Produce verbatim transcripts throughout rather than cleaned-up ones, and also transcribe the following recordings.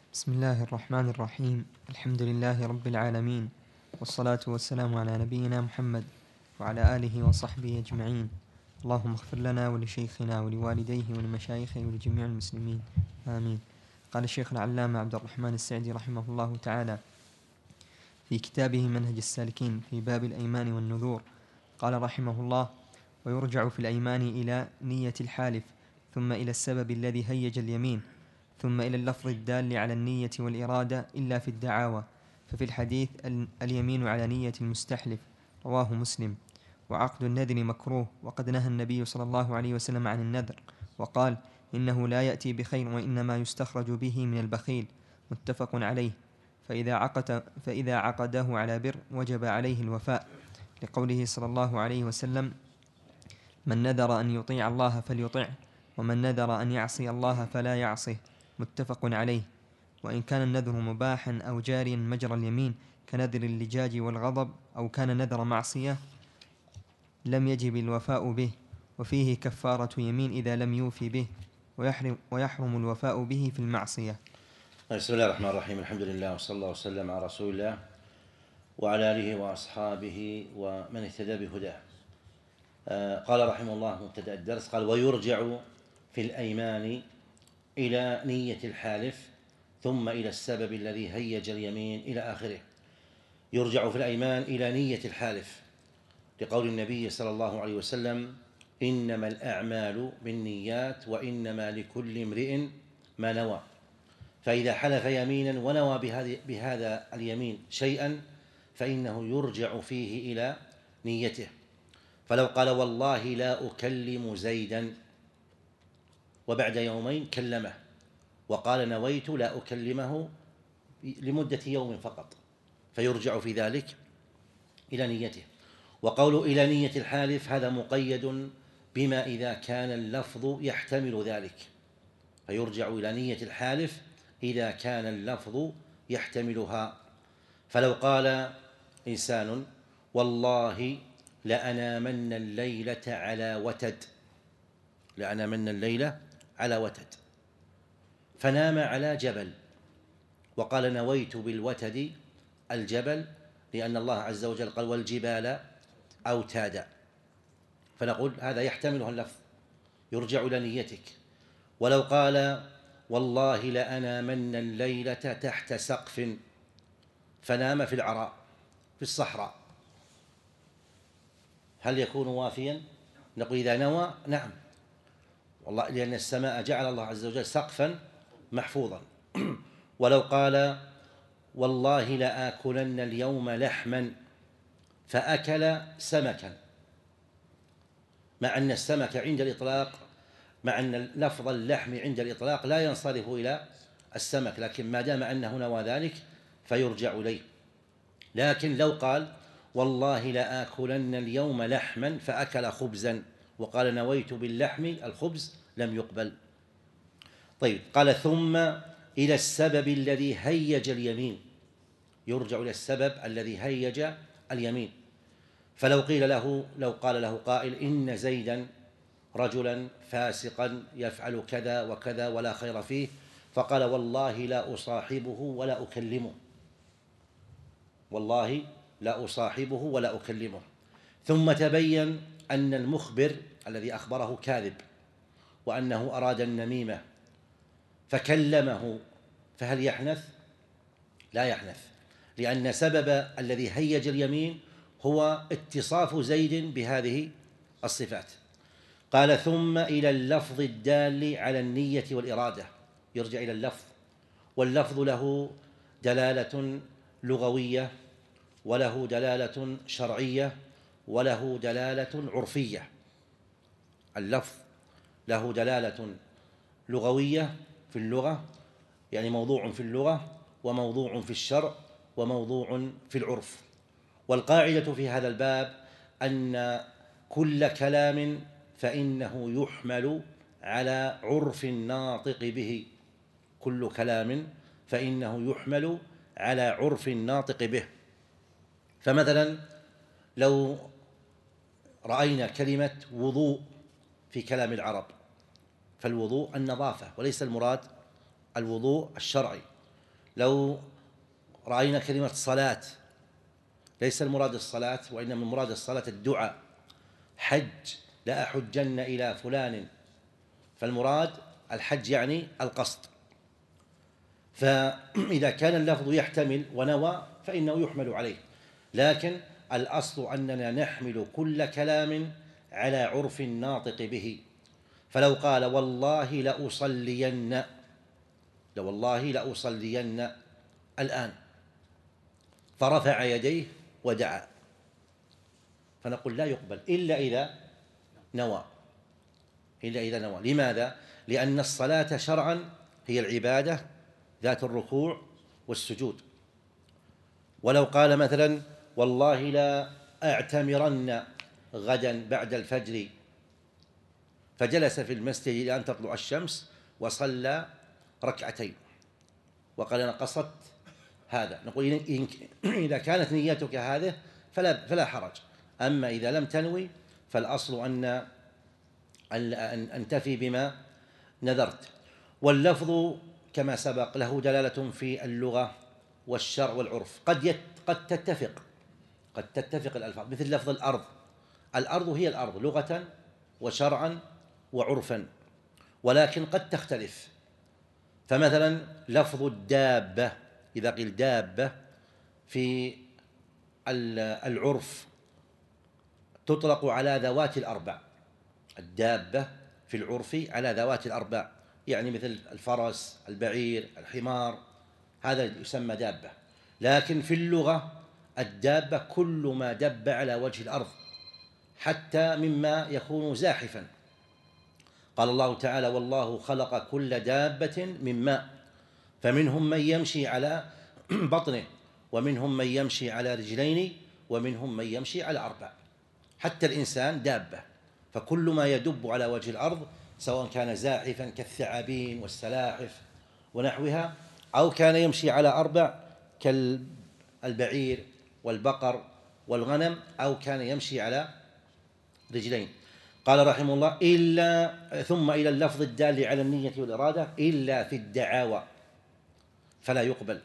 بسم الله الرحمن الرحيم. الحمد لله رب العالمين، والصلاة والسلام على نبينا محمد وعلى آله وصحبه أجمعين. اللهم اغفر لنا ولشيخنا ولوالديه ولمشايخه ولجميع المسلمين، آمين. قال الشيخ العلامة عبد الرحمن السعدي رحمه الله تعالى في كتابه منهج السالكين في باب الأيمان والنذور، قال رحمه الله: ويرجع في الأيمان إلى نية الحالف، ثم إلى السبب الذي هيج اليمين، ثم إلى اللفظ الدال على النية والإرادة إلا في الدعاوى، ففي الحديث اليمين على نية المستحلف، رواه مسلم. وعقد النذر مكروه، وقد نهى النبي صلى الله عليه وسلم عن النذر وقال: إنه لا يأتي بخير وإنما يستخرج به من البخيل، متفق عليه. فإذا عقد فإذا عقده على بر وجب عليه الوفاء، لقوله صلى الله عليه وسلم: من نذر أن يطيع الله فليطعه، ومن نذر أن يعصي الله فلا يعصه، متفق عليه. وإن كان النذر مباحا أو جاريا مجرى اليمين كنذر اللجاج والغضب، أو كان نذر معصية لم يجب الوفاء به، وفيه كفارة يمين إذا لم يوفي به، ويحرم, ويحرم الوفاء به في المعصية. بسم الله الرحمن الرحيم. الحمد لله، وصلى الله وسلم على رسول الله وعلى آله وأصحابه ومن اهتدى بهداه. قال رحمه الله مبتدأ الدرس، قال: ويرجع في الأيمان إلى نية الحالف، ثم إلى السبب الذي هيج اليمين، إلى آخره. يرجع في الأيمان إلى نية الحالف، لقول النبي صلى الله عليه وسلم: إنما الأعمال بالنيات وإنما لكل امرئ ما نوى. فإذا حلف يمينا ونوى بهذا اليمين شيئا فإنه يرجع فيه إلى نيته. فلو قال: والله لا أكلم زيدا، وبعد يومين كلمه وقال: نويت لا أكلمه لمدة يوم فقط، فيرجع في ذلك إلى نيته. وقول إلى نية الحالف هذا مقيد بما إذا كان اللفظ يحتمل ذلك، فيرجع إلى نية الحالف إذا كان اللفظ يحتملها. فلو قال إنسان: والله لأنامن الليلة على وتد، لأنامن الليلة على وتد، فنام على جبل وقال: نويت بالوتد الجبل، لأن الله عز وجل قال: والجبال أوتادا، فنقول هذا يحتمله اللفظ، يرجع إلى نيتك. ولو قال: والله لأنامن الليلة تحت سقف، فنام في العراء في الصحراء، هل يكون وافيا؟ نقول إذا نوى نعم، والله لأن السماء جعل الله عز وجل سقفا محفوظا. ولو قال: والله لآكلن اليوم لحما، فأكل سمكا، مع أن السمك عند الإطلاق، مع أن لفظ اللحم عند الإطلاق لا ينصرف إلى السمك، لكن ما دام أنه نوى ذلك فيرجع إليه. لكن لو قال: والله لآكلن اليوم لحما، فأكل خبزا وقال: نويت باللحم الخبز، لم يقبل. طيب، قال: ثم إلى السبب الذي هيج اليمين، يرجع إلى السبب الذي هيج اليمين. فلو قيل له لو قال له قائل: إن زيدا رجلا فاسقا يفعل كذا وكذا ولا خير فيه، فقال: والله لا أصاحبه ولا أكلمه، والله لا أصاحبه ولا أكلمه، ثم تبين أن المخبر الذي أخبره كاذب وأنه أراد النميمة فكلمه، فهل يحنث؟ لا يحنث، لأن سبب الذي هيج اليمين هو اتصاف زيد بهذه الصفات. قال: ثم إلى اللفظ الدال على النية والإرادة، يرجع إلى اللفظ، واللفظ له دلالة لغوية، وله دلالة شرعية، وله دلالة عرفية. اللفظ له دلالة لغوية في اللغة، يعني موضوع في اللغة، وموضوع في الشرع، وموضوع في العرف. والقاعدة في هذا الباب أن كل كلام فإنه يحمل على عرف الناطق به، كل كلام فإنه يحمل على عرف الناطق به. فمثلا لو رأينا كلمة وضوء في كلام العرب، فالوضوء النظافة وليس المراد الوضوء الشرعي، لو رأينا كلمة صلاة، ليس المراد الصلاة، وإنما المراد الصلاة الدعاء. حج، لا أحجن إلى فلان، فالمراد الحج يعني القصد. فإذا كان اللفظ يحتمل ونوى فإنه يحمل عليه، لكن الأصل أننا نحمل كل كلام على عرف الناطق به. فلو قال والله لأصلين، لو والله لأصلين الآن، فرفع يديه ودعا، فنقول لا يقبل إلا إذا نوى، إلا إذا نوى. لماذا؟ لأن الصلاة شرعا هي العبادة ذات الركوع والسجود. ولو قال مثلا والله لا أعتمرن غدا بعد الفجر، فجلس في المسجد إلى أن تطلع الشمس وصلى ركعتين وقال أنا قصدت هذا، نقول إذا كانت نيتك هذه فلا, فلا حرج. أما إذا لم تنوي فالأصل أن أن تفي بما نذرت. واللفظ كما سبق له دلالة في اللغة والشرع والعرف، قد يت قد تتفق قد تتفق الألفاظ، مثل لفظ الأرض. الأرض هي الأرض لغة وشرعا وعرفا، ولكن قد تختلف. فمثلا لفظ الدابة، إذا قيل دابة في العرف تطلق على ذوات الأربع. الدابة في العرف على ذوات الأربع، يعني مثل الفرس، البعير، الحمار، هذا يسمى دابة. لكن في اللغة الدابة كل ما دب على وجه الأرض، حتى مما يكون زاحفا. قال الله تعالى والله خلق كل دابة من ماء، فمنهم من يمشي على بطنه، ومنهم من يمشي على رجلين، ومنهم من يمشي على أربع. حتى الإنسان دابة، فكل ما يدب على وجه الأرض سواء كان زاحفا كالثعابين والسلاحف ونحوها، أو كان يمشي على أربع كالبعير والبقر والغنم، أو كان يمشي على رجلين. قال رحمه الله إلا ثم إلى اللفظ الدال على النية والإرادة إلا في الدعاوى فلا يقبل.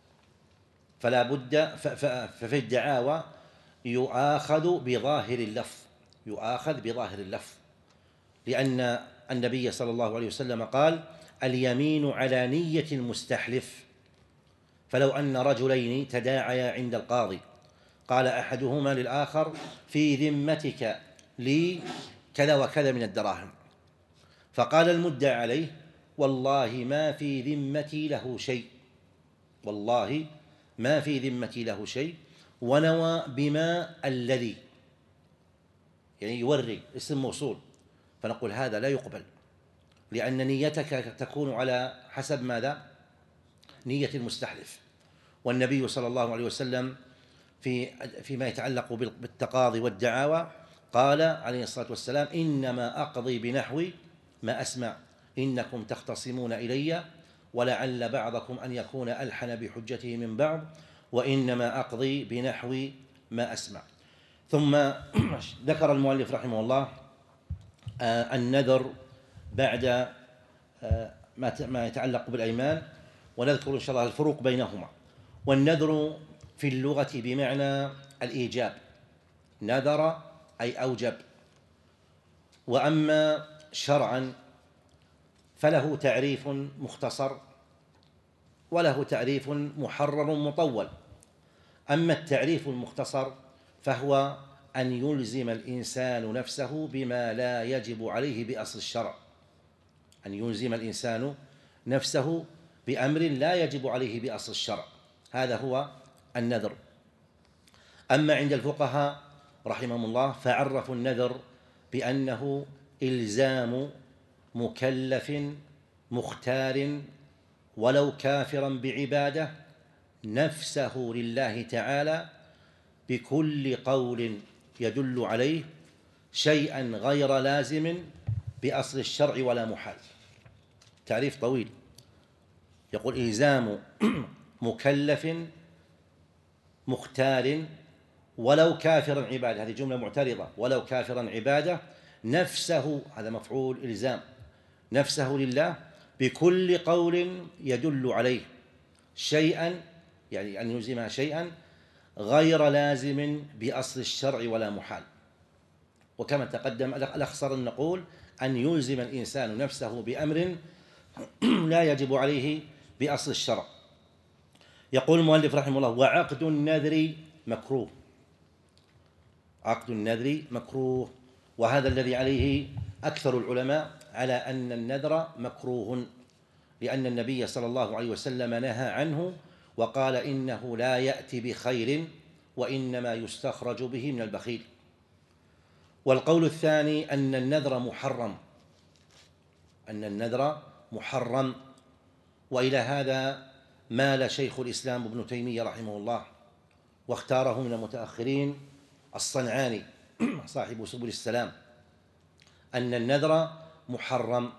فلا بد ففي الدعاوى يؤاخذ بظاهر اللفظ، يؤاخذ بظاهر اللفظ، لأن النبي صلى الله عليه وسلم قال اليمين على نية المستحلف. فلو أن رجلين تداعيا عند القاضي قال أحدهما للآخر في ذمتك لي كذا وكذا من الدراهم، فقال المدعى عليه والله ما في ذمتي له شيء، والله ما في ذمتي له شيء، ونوى بما الذي، يعني يوري اسم موصول، فنقول هذا لا يقبل، لأن نيتك تكون على حسب ماذا؟ نية المستحلف. والنبي صلى الله عليه وسلم في فيما يتعلق بالتقاضي والدعاوى قال عليه الصلاة والسلام إنما أقضي بنحو ما أسمع، إنكم تختصمون إلي ولعل بعضكم أن يكون ألحن بحجته من بعض، وإنما أقضي بنحو ما أسمع. ثم ذكر المؤلف رحمه الله آه النذر بعد آه ما يتعلق بالأيمان، ونذكر إن شاء الله الفروق بينهما. والنذر في اللغة بمعنى الإيجاب، نذر أي أوجب. وأما شرعا فله تعريف مختصر وله تعريف محرر مطول. أما التعريف المختصر فهو أن يلزم الإنسان نفسه بما لا يجب عليه بأصل الشرع، أن يلزم الإنسان نفسه بأمر لا يجب عليه بأصل الشرع، هذا هو النذر. أما عند الفقهاء رحمهم الله فعرفوا النذر بأنه إلزام مكلف مختار ولو كافرا بعبادة نفسه لله تعالى بكل قول يدل عليه شيئا غير لازم بأصل الشرع ولا محال. تعريف طويل، يقول إلزام مكلف مختار ولو كافرا عبادة، هذه جملة معترضة، ولو كافرا عبادة نفسه، هذا مفعول إلزام، نفسه لله بكل قول يدل عليه شيئا، يعني أن يلزمها شيئا غير لازم بأصل الشرع ولا محال. وكما تقدم الأخصر أن نقول أن يلزم الإنسان نفسه بأمر لا يجب عليه بأصل الشرع. يقول المؤلف رحمه الله: وعقد النذر مكروه. عقد النذر مكروه، وهذا الذي عليه أكثر العلماء، على أن النذر مكروه، لأن النبي صلى الله عليه وسلم نهى عنه وقال إنه لا يأتي بخير وإنما يستخرج به من البخيل. والقول الثاني أن النذر محرم، أن النذر محرم وإلى هذا مال شيخ الإسلام ابن تيمية رحمه الله، واختاره من المتأخرين الصنعاني صاحب سبل السلام، أن النذر محرم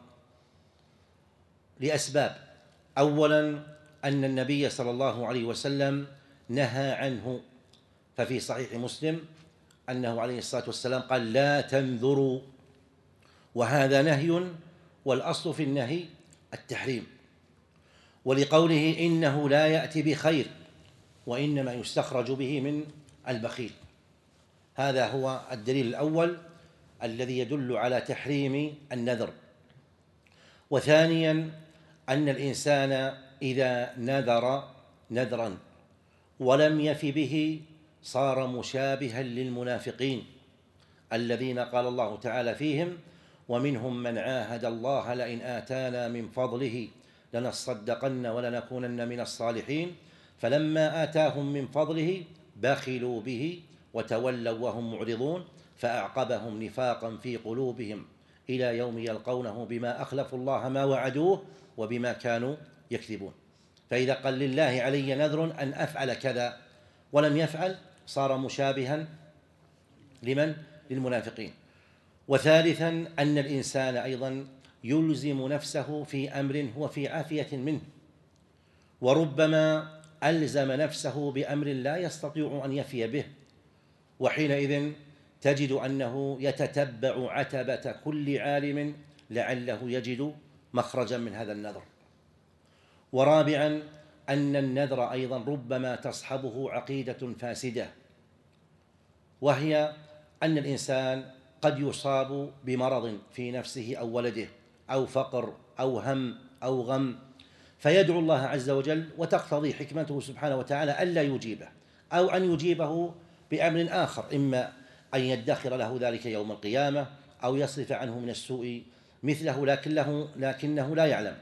لأسباب. أولا أن النبي صلى الله عليه وسلم نهى عنه، ففي صحيح مسلم أنه عليه الصلاة والسلام قال: لا تنذروا، وهذا نهي، والأصل في النهي التحريم. ولقوله إنه لا يأتي بخير وإنما يستخرج به من البخيل، هذا هو الدليل الأول الذي يدل على تحريم النذر. وثانيا أن الإنسان إذا نذر نذرا ولم يف به صار مشابها للمنافقين الذين قال الله تعالى فيهم: ومنهم من عاهد الله لئن آتانا من فضله لنصدقن ولنكونن من الصالحين فلما آتاهم من فضله بخلوا به وتولوا وهم معرضون فأعقبهم نفاقا في قلوبهم إلى يوم يلقونه بما أخلفوا الله ما وعدوه وبما كانوا يكذبون. فإذا قال: لله علي نذر أن أفعل كذا ولم يفعل، صار مشابها لمن؟ للمنافقين. وثالثا أن الإنسان أيضا يلزم نفسه في أمر هو في عافية منه، وربما ألزم نفسه بأمر لا يستطيع أن يفي به، وحينئذ تجد أنه يتتبع عتبة كل عالم لعله يجد مخرجا من هذا النذر. ورابعا أن النذر أيضا ربما تصحبه عقيدة فاسدة، وهي أن الإنسان قد يصاب بمرض في نفسه أو ولده أو فقر أو هم أو غم، فيدعو الله عز وجل وتقتضي حكمته سبحانه وتعالى ألا يجيبه، أو أن يجيبه بأمر آخر، إما أن يدخر له ذلك يوم القيامة أو يصرف عنه من السوء مثله لكنه, لكنه لا يعلم،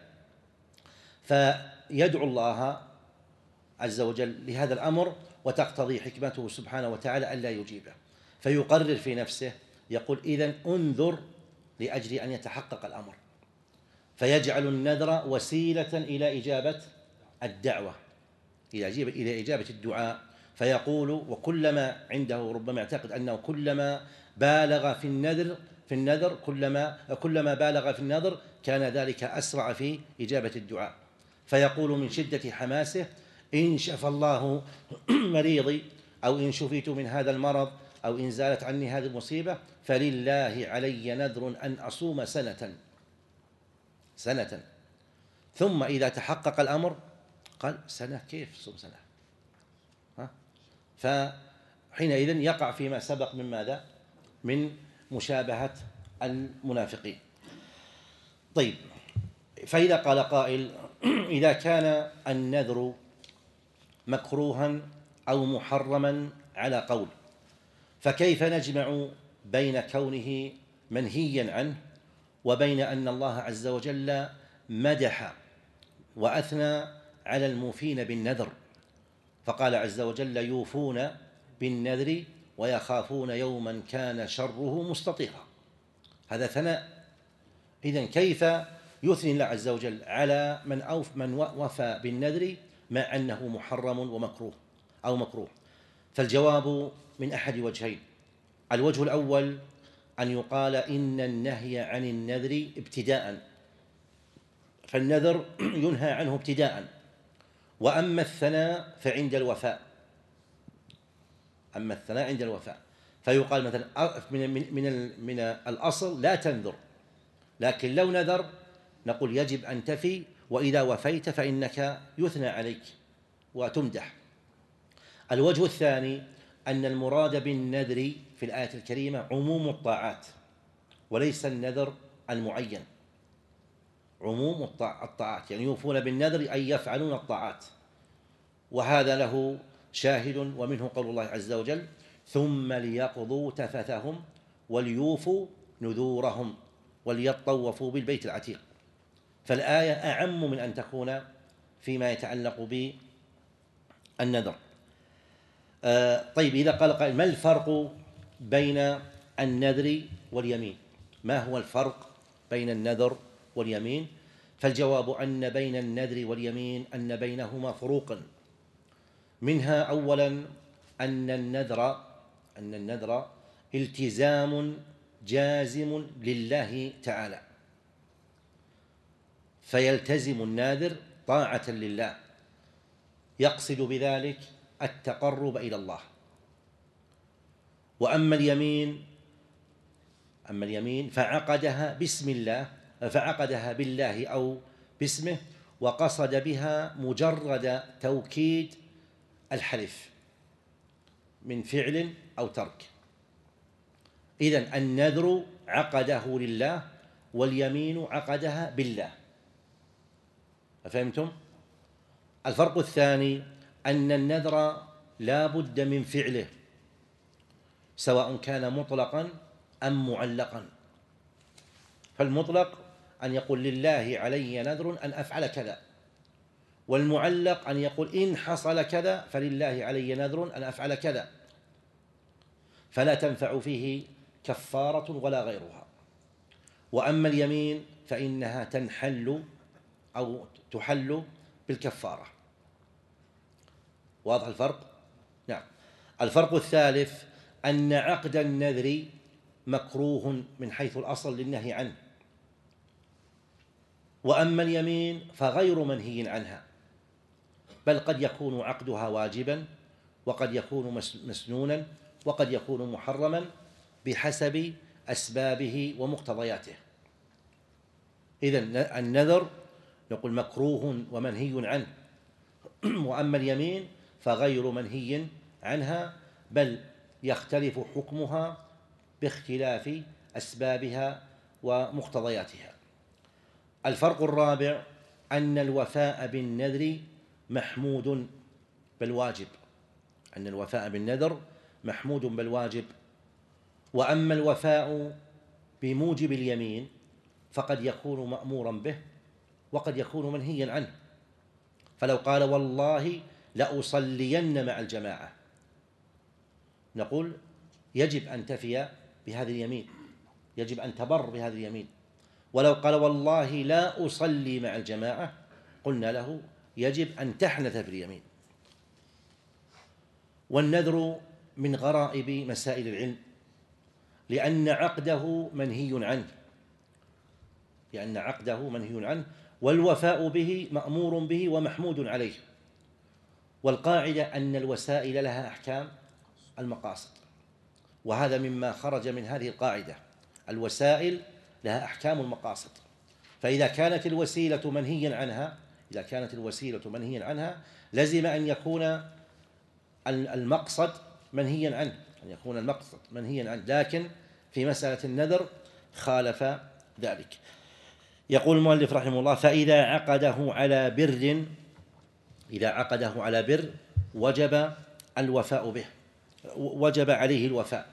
فيدعو الله عز وجل لهذا الأمر وتقتضي حكمته سبحانه وتعالى ألا يجيبه، فيقرر في نفسه يقول: إذن أنذر لأجل أن يتحقق الأمر، فيجعل النذر وسيلة إلى إجابة الدعوة، إلى إجابة الدعاء، فيقول: وكلما عنده ربما يعتقد أنه كلما بالغ في النذر في النذر كلما كلما بالغ في النذر كان ذلك أسرع في إجابة الدعاء، فيقول من شدة حماسه: إن شفى الله مريضي، أو إن شفيت من هذا المرض، أو إن زالت عني هذه المصيبة، فلله علي نذر أن أصوم سنة سنة ثم إذا تحقق الأمر قال: سنة كيف صوم سنة؟ ها؟ فحينئذ يقع فيما سبق من ماذا؟ من مشابهة المنافقين. طيب، فإذا قال قائل: إذا كان النذر مكروها أو محرما على قول، فكيف نجمع بين كونه منهيا عنه وبين أن الله عز وجل مدح وأثنى على الموفين بالنذر، فقال عز وجل: يوفون بالنذر ويخافون يوما كان شره مستطيرا، هذا ثناء. إذن كيف يثني الله عز وجل على من أوف من وفى بالنذر مع أنه محرم ومكروه أو مكروه؟ فالجواب من أحد وجهين. الوجه الأول أن يقال إن النهي عن النذر ابتداء، فالنذر ينهى عنه ابتداء، وأما الثناء فعند الوفاء، أما الثناء عند الوفاء، فيقال مثلا من من من, من الأصل لا تنذر، لكن لو نذر نقول يجب أن تفي، وإذا وفيت فإنك يثنى عليك وتمدح. الوجه الثاني أن المراد بالنذر في الآية الكريمة عموم الطاعات وليس النذر المعين، عموم الطاعات، يعني يوفون بالنذر أي يفعلون الطاعات. وهذا له شاهد ومنه قول الله عز وجل: ثم ليقضوا تفثهم وليوفوا نذورهم وليطوفوا بالبيت العتيق. فالآية أعم من أن تكون فيما يتعلق بالنذر. آه طيب، إذا قال قائل: ما الفرق بين النذر واليمين؟ ما هو الفرق بين النذر واليمين؟ فالجواب أن بين النذر واليمين أن بينهما فروقا، منها أولا أن النذر أن النذر التزام جازم لله تعالى، فيلتزم الناذر طاعة لله يقصد بذلك التقرب إلى الله. وأما اليمين أما اليمين فعقدها باسم الله فعقدها بالله أو باسمه، وقصد بها مجرد توكيد الحلف من فعل أو ترك. إذن النذر عقده لله واليمين عقدها بالله. أفهمتم؟ الفرق الثاني أن النذر لا بد من فعله، سواء كان مطلقا أم معلقا. فالمطلق أن يقول: لله علي نذر أن أفعل كذا، والمعلق أن يقول: إن حصل كذا فلله علي نذر أن أفعل كذا، فلا تنفع فيه كفارة ولا غيرها. وأما اليمين فإنها تنحل أو تحل بالكفارة. واضح الفرق؟ نعم. الفرق الثالث أن عقد النذر مكروه من حيث الأصل للنهي عنه، وأما اليمين فغير منهي عنها، بل قد يكون عقدها واجبا، وقد يكون مسنونا، وقد يكون محرما بحسب أسبابه ومقتضياته. إذن النذر نقول مكروه ومنهي عنه، وأما اليمين فغير منهي عنها، بل يختلف حكمها باختلاف أسبابها ومقتضياتها. الفرق الرابع أن الوفاء بالنذر محمود بل واجب أن الوفاء بالنذر محمود بل واجب. وأما الوفاء بموجب اليمين فقد يكون مأمورا به وقد يكون منهيا عنه. فلو قال: والله لأصلين مع الجماعة، نقول: يجب أن تفي بهذه اليمين، يجب أن تبر بهذه اليمين. ولو قال: والله لا أصلي مع الجماعة، قلنا له: يجب أن تحنث في اليمين. والنذر من غرائب مسائل العلم، لأن عقده منهي عنه لأن عقده منهي عنه والوفاء به مأمور به ومحمود عليه. والقاعدة أن الوسائل لها أحكام المقاصد، وهذا مما خرج من هذه القاعدة: الوسائل لها أحكام المقاصد. فإذا كانت الوسيلة منهيا عنها إذا كانت الوسيلة منهيا عنها لزم أن يكون المقصد منهيا عنه أن يكون المقصد منهيا عنه لكن في مسألة النذر خالف ذلك. يقول المؤلف رحمه الله: فإذا عقده على بر إذا عقده على بر وجب الوفاء به وجب عليه الوفاء.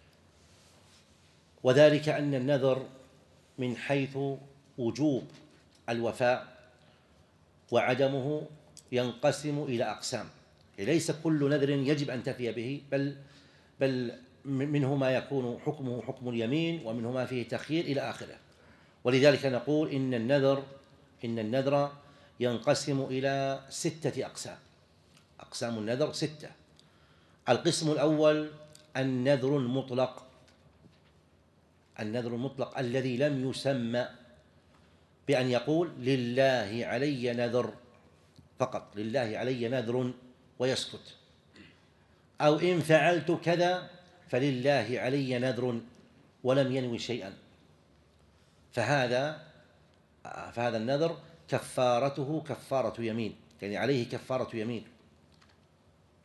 وذلك أن النذر من حيث وجوب الوفاء وعدمه ينقسم إلى أقسام. ليس كل نذر يجب أن تفي به، بل بل منه ما يكون حكمه حكم اليمين، ومنه ما فيه تخيير إلى آخره. ولذلك نقول إن النذر إن النذر ينقسم إلى ستة أقسام. أقسام النذر ستة. القسم الأول النذر المطلق النذر المطلق الذي لم يسمى بأن يقول: لله علي نذر فقط، لله علي نذر ويسكت، أو إن فعلت كذا فلله علي نذر ولم ينوي شيئا. فهذا فهذا النذر كفارته كفارة يمين، يعني عليه كفارة يمين.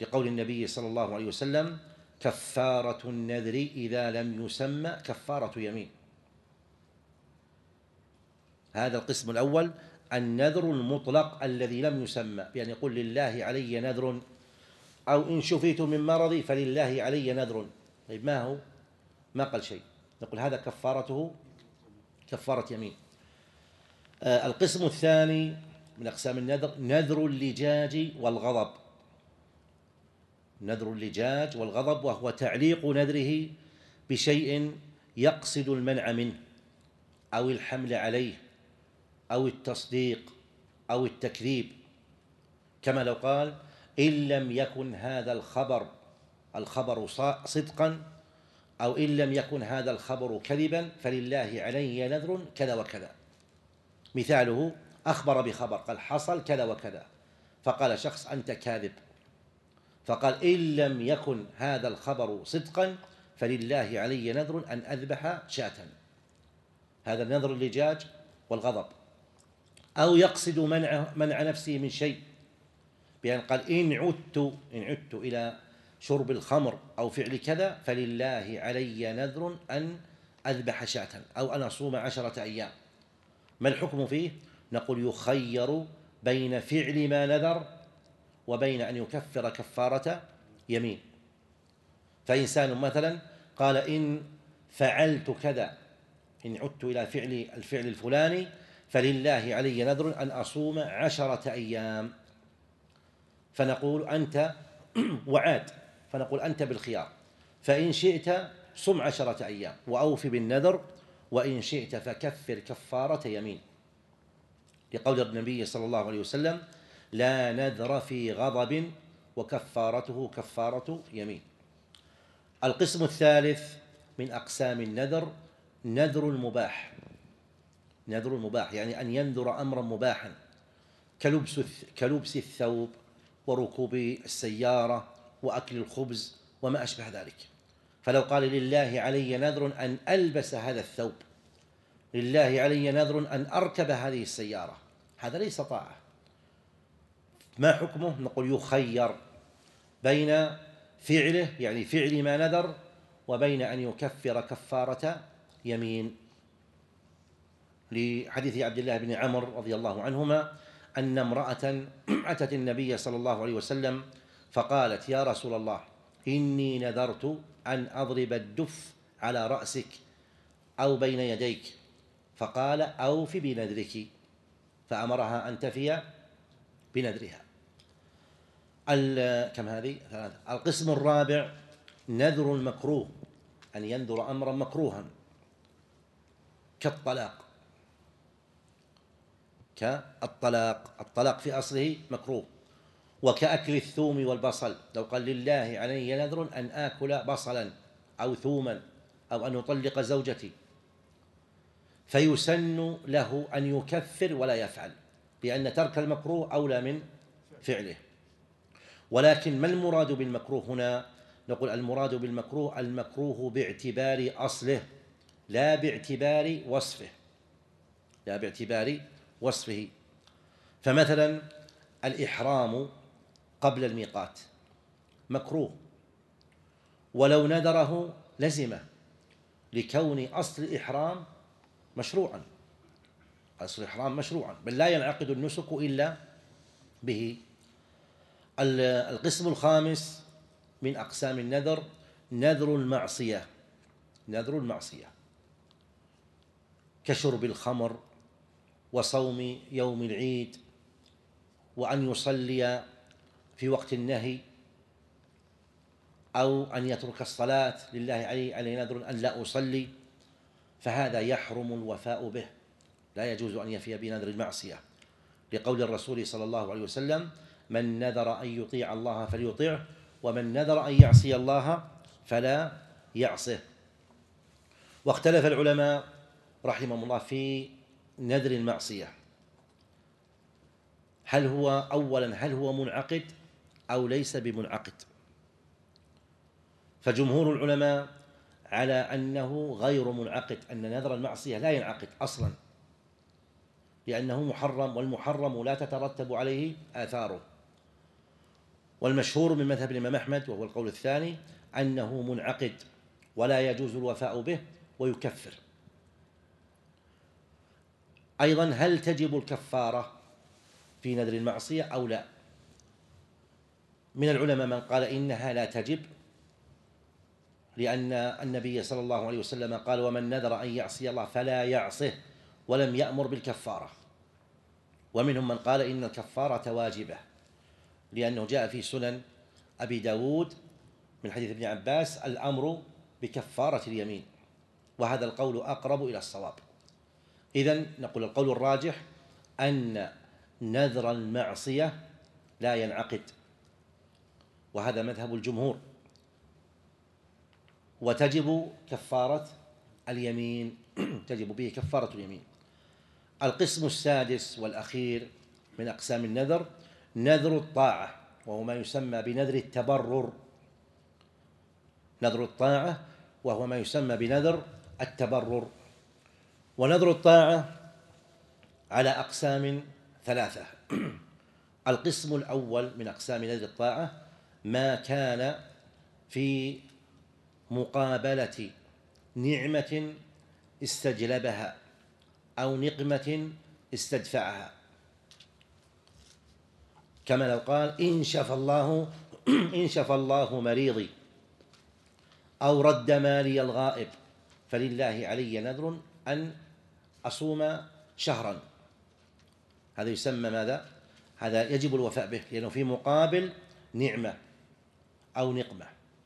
لقول النبي صلى الله عليه وسلم: كفارة النذر إذا لم يسمى كفارة يمين. هذا القسم الأول، النذر المطلق الذي لم يسمى، بأن يقول لله علي نذر، أو إن شفيت من مرضي فلله علي نذر. طيب ما هو؟ ما قال شيء، نقول هذا كفارته كفارة يمين. آه القسم الثاني من أقسام النذر نذر اللجاج والغضب. نذر اللجاج والغضب، وهو تعليق نذره بشيء يقصد المنع منه أو الحمل عليه أو التصديق أو التكذيب، كما لو قال: إن لم يكن هذا الخبر الخبر صدقا، أو إن لم يكن هذا الخبر كذبا فلله علي نذر كذا وكذا. مثاله: أخبر بخبر، قال حصل كذا وكذا، فقال شخص: أنت كاذب، فقال: إن لم يكن هذا الخبر صدقا فلله علي نذر أن أذبح شاة. هذا النذر اللجاج والغضب. أو يقصد منع منع نفسه من شيء، بأن قال: إن عدت إن عدت إلى شرب الخمر أو فعل كذا فلله علي نذر أن أذبح شاة، أو أن أصوم عشرة أيام. ما الحكم فيه؟ نقول يخير بين فعل ما نذر وبين أن يكفر كفارة يمين. فإنسان مثلا قال: إن فعلت كذا، إن عدت إلى فعل الفعل الفلاني فلله علي نذر أن أصوم عشرة أيام، فنقول أنت وعاد، فنقول أنت بالخيار، فإن شئت صم عشرة أيام وأوف بالنذر، وإن شئت فكفر كفارة يمين، لقول النبي صلى الله عليه وسلم: لا نذر في غضب وكفارته كفارة يمين. القسم الثالث من أقسام النذر نذر المباح. نذر المباح يعني أن ينذر أمرا مباحا، كلبس كلبس الثوب وركوب السيارة وأكل الخبز وما أشبه ذلك. فلو قال: لله علي نذر أن ألبس هذا الثوب، لله علي نذر أن أركب هذه السيارة، هذا ليس طاعة. ما حكمه؟ نقول يخير بين فعله، يعني فعل ما نذر، وبين أن يكفر كفارة يمين، لحديث عبد الله بن عمرو رضي الله عنهما أن امرأة أتت النبي صلى الله عليه وسلم فقالت: يا رسول الله، إني نذرت أن أضرب الدف على رأسك أو بين يديك، فقال: أوف بنذرك، فأمرها أن تفي بنذرها. كم هذه؟ ثلاثة. القسم الرابع نذر المكروه، أن ينذر أمرا مكروها كالطلاق. كالطلاق الطلاق في أصله مكروه، وكأكل الثوم والبصل. لو قال: لله علي نذر أن آكل بصلا أو ثوما أو أن أطلق زوجتي، فيسن له أن يكفر ولا يفعل، لأن ترك المكروه أولى من فعله. ولكن ما المراد بالمكروه هنا؟ نقول المراد بالمكروه المكروه باعتبار أصله، لا باعتبار وصفه، لا باعتبار وصفه. فمثلا الإحرام قبل الميقات مكروه، ولو نذره لزمه، لكون أصل الإحرام مشروعا، أصل الإحرام مشروعا، بل لا ينعقد النسك إلا به. القسم الخامس من أقسام النذر نذر المعصية. نذر المعصية كشرب الخمر وصوم يوم العيد، وأن يصلي في وقت النهي، أو أن يترك الصلاة، لله علي علي نذر أن لا أصلي، فهذا يحرم الوفاء به، لا يجوز أن يفي بنذر المعصية، لقول الرسول صلى الله عليه وسلم: من نذر أن يطيع الله فليطيعه، ومن نذر أن يعصي الله فلا يعصه. واختلف العلماء رحمهم الله في نذر المعصية، هل هو أولا هل هو منعقد أو ليس بمنعقد؟ فجمهور العلماء على أنه غير منعقد، أن نذر المعصية لا ينعقد أصلا، لأنه محرم، والمحرم لا تترتب عليه آثاره. والمشهور من مذهب الإمام أحمد وهو القول الثاني أنه منعقد ولا يجوز الوفاء به ويكفر. أيضا هل تجب الكفارة في نذر المعصية أو لا؟ من العلماء من قال إنها لا تجب، لأن النبي صلى الله عليه وسلم قال: ومن نذر أن يعصي الله فلا يعصه، ولم يأمر بالكفارة. ومنهم من قال إن الكفارة واجبة، لأنه جاء في سنن أبي داود من حديث ابن عباس الأمر بكفارة اليمين، وهذا القول أقرب إلى الصواب. إذن نقول القول الراجح أن نذر المعصية لا ينعقد، وهذا مذهب الجمهور، وتجب كفارة اليمين تجب به كفارة اليمين. القسم السادس والأخير من أقسام النذر نذر الطاعة، وهو ما يسمى بنذر التبرر. نذر الطاعة وهو ما يسمى بنذر التبرر. ونذر الطاعة على أقسام ثلاثة. القسم الأول من أقسام نذر الطاعة ما كان في مقابلة نعمة استجلبها أو نقمة استدفعها، كما لو قال: إن شفى الله إن شفى الله مريضي، أو رد مالي الغائب، فلله علي نذر أن أصوم شهرا. هذا يسمى ماذا؟ هذا يجب الوفاء به، لأنه في مقابل نعمة أو نقمة.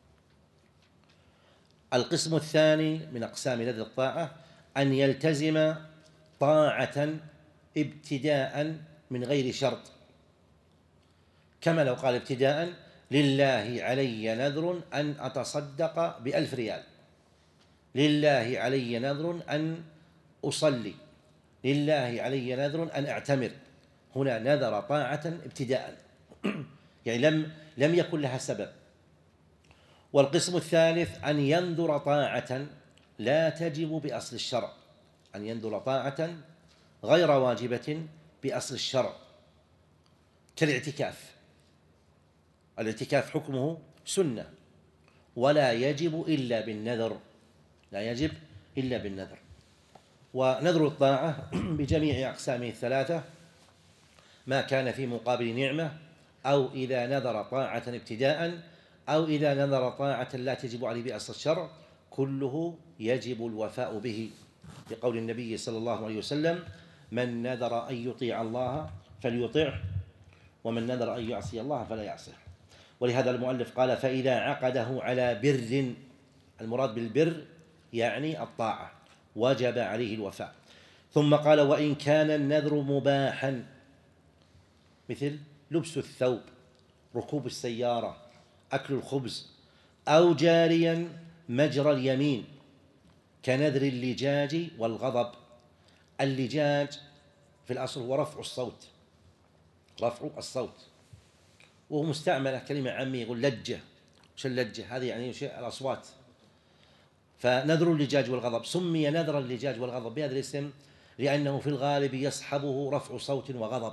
القسم الثاني من أقسام نذر الطاعة أن يلتزم طاعة ابتداء من غير شرط، كما لو قال ابتداء: لله علي نذر أن أتصدق بألف ريال، لله علي نذر أن أصلي، لله علي نذر أن أعتمر. هنا نذر طاعة ابتداء، يعني لم لم يكن لها سبب. والقسم الثالث أن ينذر طاعة لا تجب بأصل الشرع، أن ينذر طاعة غير واجبة بأصل الشرع، كالاعتكاف. الاعتكاف حكمه سنة ولا يجب إلا بالنذر، لا يجب إلا بالنذر. ونذر الطاعة بجميع أقسامه الثلاثة ما كان في مقابل نعمة، أو إذا نذر طاعة ابتداء، أو إذا نذر طاعة لا تجب عليه بأصل الشرع، كله يجب الوفاء به، بقول النبي صلى الله عليه وسلم: من نذر أن يطيع الله فليطعه، ومن نذر أن يعصي الله فلا يعصيه. ولهذا المؤلف قال: فإذا عقده على بر، المراد بالبر يعني الطاعة، وجب عليه الوفاء. ثم قال: وإن كان النذر مباحا، مثل لبس الثوب، ركوب السيارة، أكل الخبز، أو جاريا مجرى اليمين، كنذر اللجاج والغضب. اللجاج في الأصل هو رفع الصوت، رفع الصوت، وهو مستعملة كلمة عامية، يقول لجة. وش اللجة؟ هذه يعني شيء الأصوات. فنذر اللجاج والغضب سمي نذر اللجاج والغضب بهذا الاسم لأنه في الغالب يصحبه رفع صوت وغضب،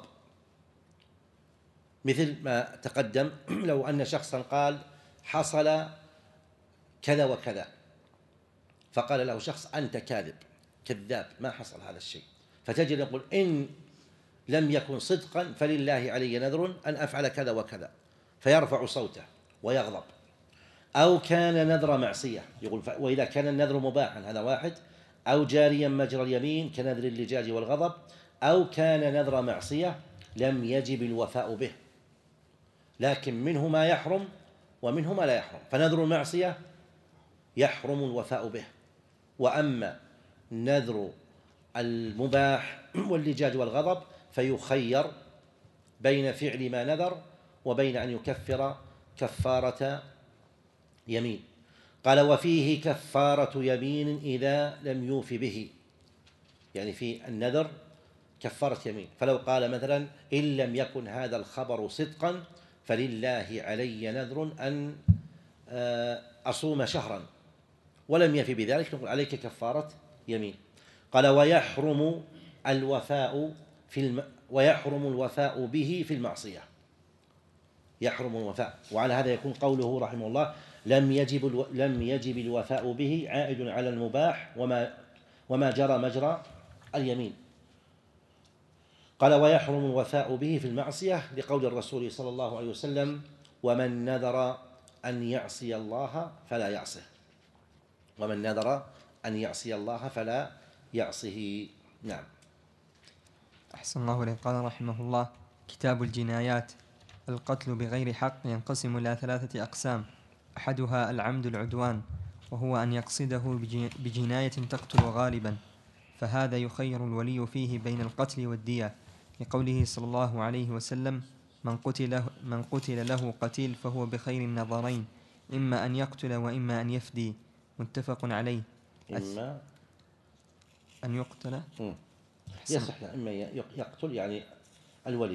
مثل ما تقدم. لو أن شخصا قال: حصل كذا وكذا، فقال له شخص: أنت كاذب كذاب، ما حصل هذا الشيء، فتجد يقول: إن لم يكن صدقا فلله علي نذر أن أفعل كذا وكذا، فيرفع صوته ويغضب. أو كان نذر معصية، يقول: وإذا كان النذر مباحا، هذا واحد. أو جاريا مجرى اليمين كنذر اللجاج والغضب. أو كان نذر معصية لم يجب الوفاء به، لكن منه ما يحرم ومنه ما لا يحرم. فنذر المعصية يحرم الوفاء به، وأما نذر المباح واللجاج والغضب فيخير بين فعل ما نذر وبين أن يكفر كفارة يمين. قال: وفيه كفارة يمين إذا لم يوف به، يعني في النذر كفارة يمين. فلو قال مثلا: إن لم يكن هذا الخبر صدقا فلله علي نذر أن أصوم شهرا، ولم يف بذلك، نقول: عليك كفارة يمين. قال: ويحرم الوفاء في الم... ويحرم الوفاء به في المعصية، يحرم الوفاء. وعلى هذا يكون قوله رحمه الله لم يجب الو... لم يجب الوفاء به عائد على المباح وما وما جرى مجرى اليمين. قال ويحرم الوفاء به في المعصية لقول الرسول صلى الله عليه وسلم ومن نذر أن يعصي الله فلا يعصه، ومن نذر أن يعصي الله فلا يعصه. نعم. أحسن الله إليك. قال رحمه الله كتاب الجنايات. القتل بغير حق ينقسم إلى ثلاثة أقسام. أحدها العمد العدوان، وهو أن يقصده بجناية تقتل غالبا، فهذا يخير الولي فيه بين القتل والدية، لقوله صلى الله عليه وسلم من قتل, من قتل له قتيل فهو بخير النظرين، إما أن يقتل وإما أن يفدي، متفق عليه. إما أن يقتل يصح، إما يقتل يعني الولي.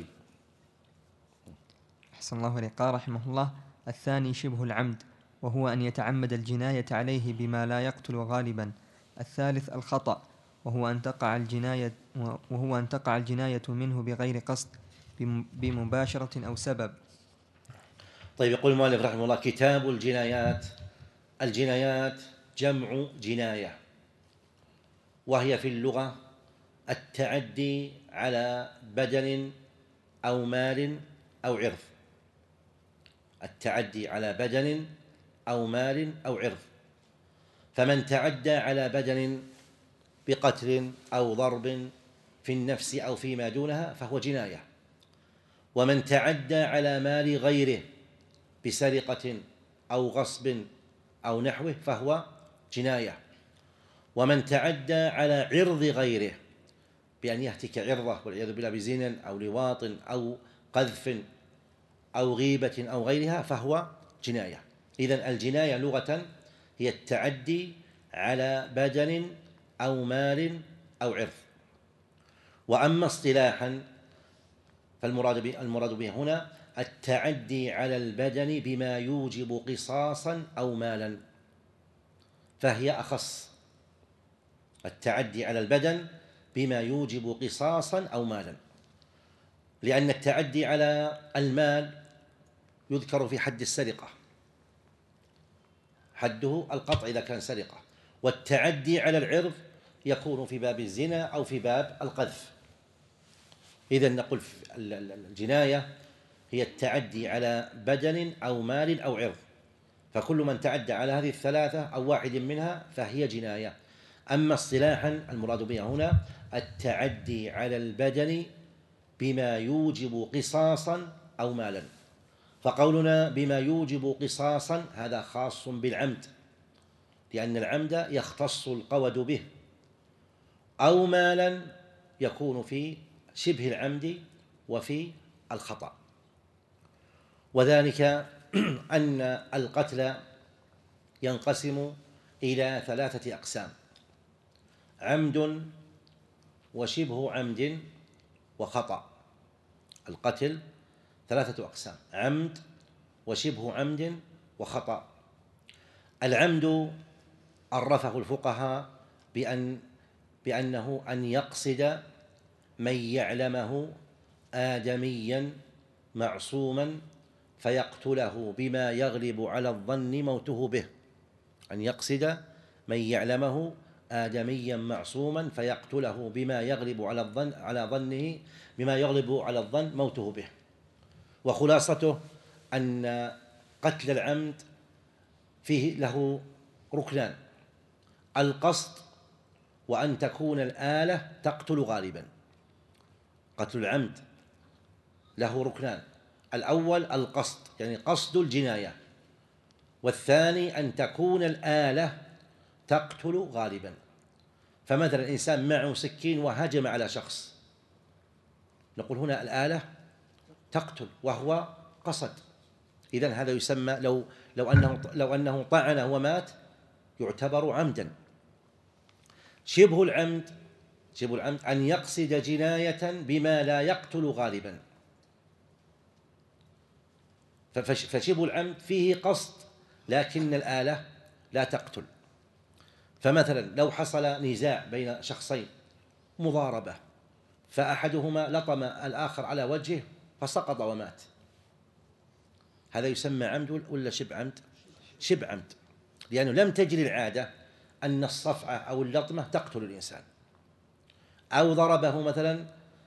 أحسن الله إليك. قال رحمه الله الثاني شبه العمد، وهو أن يتعمد الجناية عليه بما لا يقتل غالبا. الثالث الخطأ، وهو أن تقع الجناية وهو أن تقع الجناية منه بغير قصد بمباشرة أو سبب. طيب، يقول المؤلف رحمه الله كتاب الجنايات. الجنايات جمع جناية، وهي في اللغة التعدي على بدن أو مال أو عرض. التعدي على بدن أو مال أو عرض. فمن تعدى على بدن بقتل أو ضرب في النفس أو فيما دونها فهو جناية. ومن تعدى على مال غيره بسرقة أو غصب أو نحوه فهو جناية. ومن تعدى على عرض غيره بأن يهتك عرضه والعياذ بالله بزنا أو لواط أو قذف أو غيبة أو غيرها فهو جناية. إذن الجناية لغة هي التعدي على بدن أو مال أو عرض. وأما اصطلاحا فالمراد به المراد به هنا التعدي على البدن بما يوجب قصاصا أو مالا، فهي أخص. التعدي على البدن بما يوجب قصاصا أو مالا، لأن التعدي على المال يذكر في حد السرقة، حده القطع إذا كان سرقة. والتعدي على العرض يكون في باب الزنا أو في باب القذف. إذن نقول الجناية هي التعدي على بدن أو مال أو عرض، فكل من تعدى على هذه الثلاثة أو واحد منها فهي جناية. أما اصطلاحا المراد بها هنا التعدي على البدن بما يوجب قصاصا أو مالا. فقولنا بما يوجب قصاصا هذا خاص بالعمد، لأن العمد يختص القود به، أو مالا يكون في شبه العمد وفي الخطأ. وذلك أن القتل ينقسم إلى ثلاثة أقسام: عمد وشبه عمد وخطأ. القتل ثلاثة أقسام: عمد وشبه عمد وخطأ. العمد عرفه الفقهاء بأن بأنه أن يقصد من يعلمه آدميا معصوما فيقتله بما يغلب على الظن موته به. أن يقصد من يعلمه آدميا معصوما فيقتله بما يغلب على الظن على ظنه بما يغلب على الظن موته به. وخلاصته أن قتل العمد فيه له ركنان: القصد، وأن تكون الآلة تقتل غالبا. قتل العمد له ركنان: الأول القصد يعني قصد الجناية، والثاني أن تكون الآلة تقتل غالبا. فمثلا إنسان معه سكين وهجم على شخص، نقول هنا الآلة تقتل وهو قصد، إذن هذا يسمى لو لو أنه لو أنه طعن ومات يعتبر عمدا. شبه العمد شبه العمد أن يقصد جناية بما لا يقتل غالبا. فشبه العمد فيه قصد لكن الآلة لا تقتل. فمثلا لو حصل نزاع بين شخصين، مضاربة، فأحدهما لطم الآخر على وجهه فسقط ومات، هذا يسمى عمد ولا شبه عمد؟ شبه عمد، لأنه لم تجري العادة أن الصفعة أو اللطمة تقتل الإنسان، أو ضربه مثلا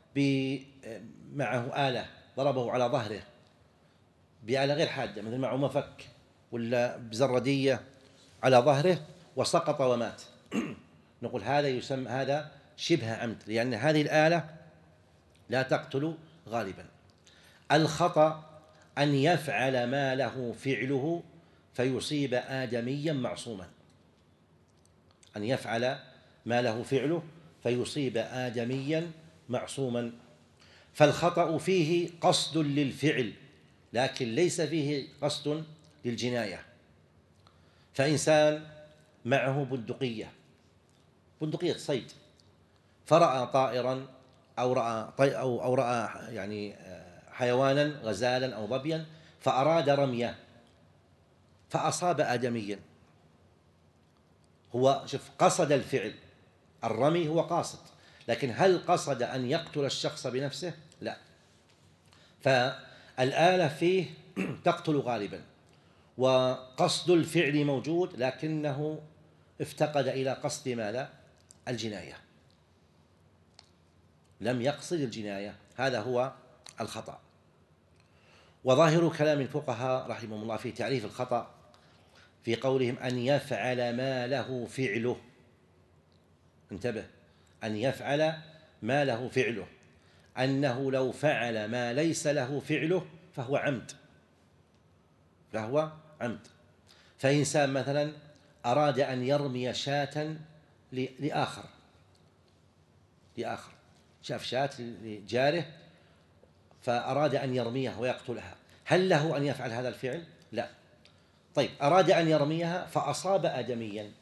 معه آلة، ضربه على ظهره بآلة غير حادة، مثل معه مفك ولا بزردية على ظهره وسقط ومات. نقول هذا يسمى هذا شبه عمد، لأن هذه الآلة لا تقتل غالبا. الخطأ أن يفعل ما له فعله فيصيب آدميا معصوما، أن يفعل ما له فعله فيصيب آدميا معصوما. فالخطأ فيه قصد للفعل لكن ليس فيه قصد للجناية. فإنسان معه بندقية بندقية صيد، فرأى طائرا أو رأى طي أو أو رأى يعني حيوانا غزالا أو ظبيا فأراد رميه فأصاب آدميا. هو شوف قصد الفعل، الرمي هو قاصد، لكن هل قصد أن يقتل الشخص بنفسه؟ لا. فالآلة فيه تقتل غالبا، وقصد الفعل موجود لكنه افتقد إلى قصد ماذا؟ الجناية، لم يقصد الجناية، هذا هو الخطأ. وظاهر كلام الفقهاء رحمهم الله في تعريف الخطأ في قولهم أن يفعل ما له فعله. انتبه، أن يفعل ما له فعله، أنه لو فعل ما ليس له فعله فهو عمد، فهو عمد. فإنسان مثلا أراد أن يرمي شاة لآخر لآخر شاف شاة لجاره فأراد أن يرميها ويقتلها، هل له أن يفعل هذا الفعل؟ لا. طيب، أراد أن يرميها فأصاب آدميا،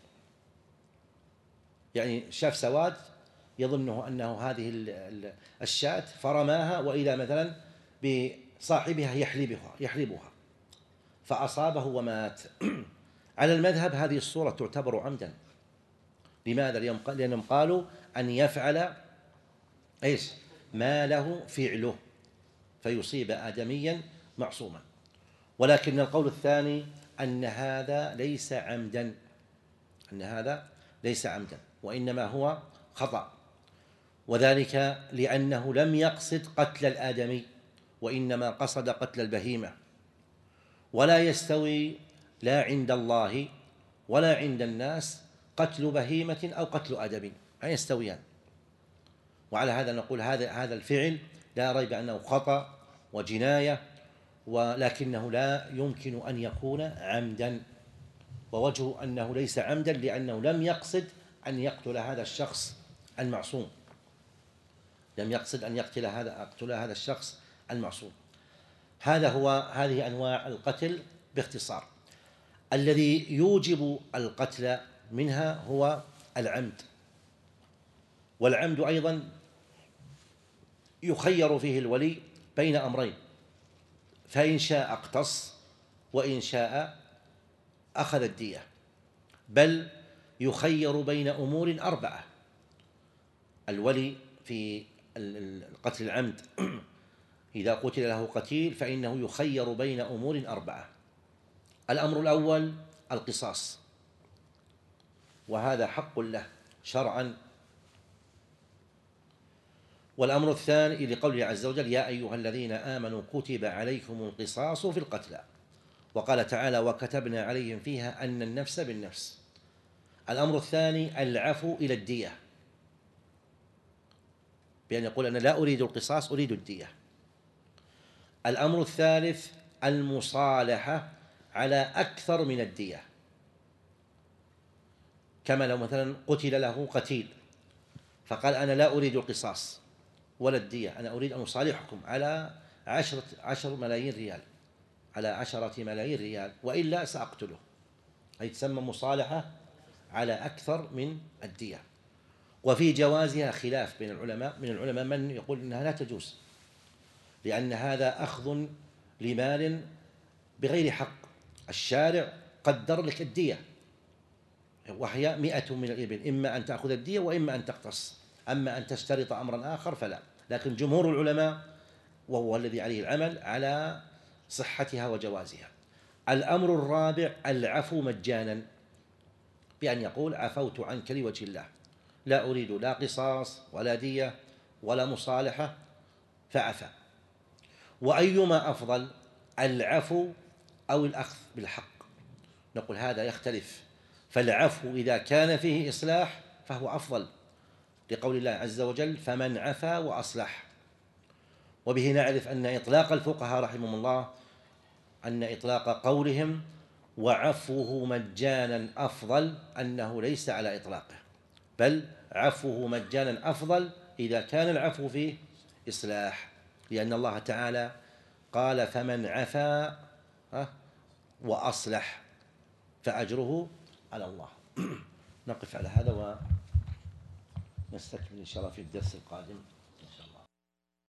يعني شاف سواد يظنه أنه هذه الشاة فرماها وإلى مثلا بصاحبها يحلبها يحلبها فأصابه ومات. على المذهب هذه الصورة تعتبر عمدا. لماذا؟ لأنهم قالوا أن يفعل إيش؟ ما له فعله فيصيب آدميا معصوما. ولكن القول الثاني أن هذا ليس عمدا، أن هذا ليس عمدا وإنما هو خطأ، وذلك لأنه لم يقصد قتل الآدمي وإنما قصد قتل البهيمة. ولا يستوي لا عند الله ولا عند الناس قتل بهيمة أو قتل آدمي، لا يستويان. وعلى هذا نقول هذا هذا الفعل لا ريب أنه خطأ وجناية، ولكنه لا يمكن أن يكون عمدا. ووجه أنه ليس عمدا لأنه لم يقصد أن يقتل هذا الشخص المعصوم، لم يقصد أن يقتل هذا يقتل هذا الشخص المعصوم. هذا هو هذه أنواع القتل باختصار. الذي يوجب القتل منها هو العمد، والعمد أيضا يخير فيه الولي بين أمرين، فإن شاء اقتص وإن شاء أخذ الدية، بل يخير بين أمور أربعة. الولي في القتل العمد إذا قتل له قتيل فإنه يخير بين أمور أربعة. الأمر الأول القصاص، وهذا حق له شرعا. والأمر الثاني لقوله عز وجل: يا أيها الذين آمنوا كتب عليكم القصاص في القتلى، وقال تعالى: وكتبنا عليهم فيها أن النفس بالنفس. الأمر الثاني العفو إلى الدية، بأن يقول أنا لا أريد القصاص أريد الدية. الأمر الثالث المصالحة على أكثر من الدية، كما لو مثلا قتل له قتيل فقال أنا لا أريد القصاص ولا الدية، أنا أريد أن أصالحكم على عشرة عشر ملايين ريال، على عشرة ملايين ريال وإلا سأقتله، هي تسمى مصالحة على أكثر من الدية. وفي جوازها خلاف بين العلماء، من العلماء من يقول إنها لا تجوز لأن هذا أخذ لمال بغير حق. الشارع قدر لك الدية وهي مئة من الإبل، إما أن تأخذ الدية وإما أن تقتص، أما أن تشترط أمرا آخر فلا. لكن جمهور العلماء وهو الذي عليه العمل على صحتها وجوازها. الأمر الرابع العفو مجانا، بأن يقول عفوت عنك لوجه الله، لا أريد لا قصاص ولا دية ولا مصالحة، فعفى. وأيما أفضل، العفو أو الأخذ بالحق؟ نقول هذا يختلف، فالعفو إذا كان فيه إصلاح فهو أفضل، لقول الله عز وجل فمن عفا وأصلح. وبه نعرف أن إطلاق الفقهاء رحمهم الله، أن إطلاق قولهم وعفوه مجانا أفضل، أنه ليس على إطلاقه، بل عفوه مجانا أفضل إذا كان العفو فيه إصلاح، لأن الله تعالى قال فمن عفا وأصلح فأجره على الله. نقف على هذا ونستكمل إن شاء الله في الدرس القادم.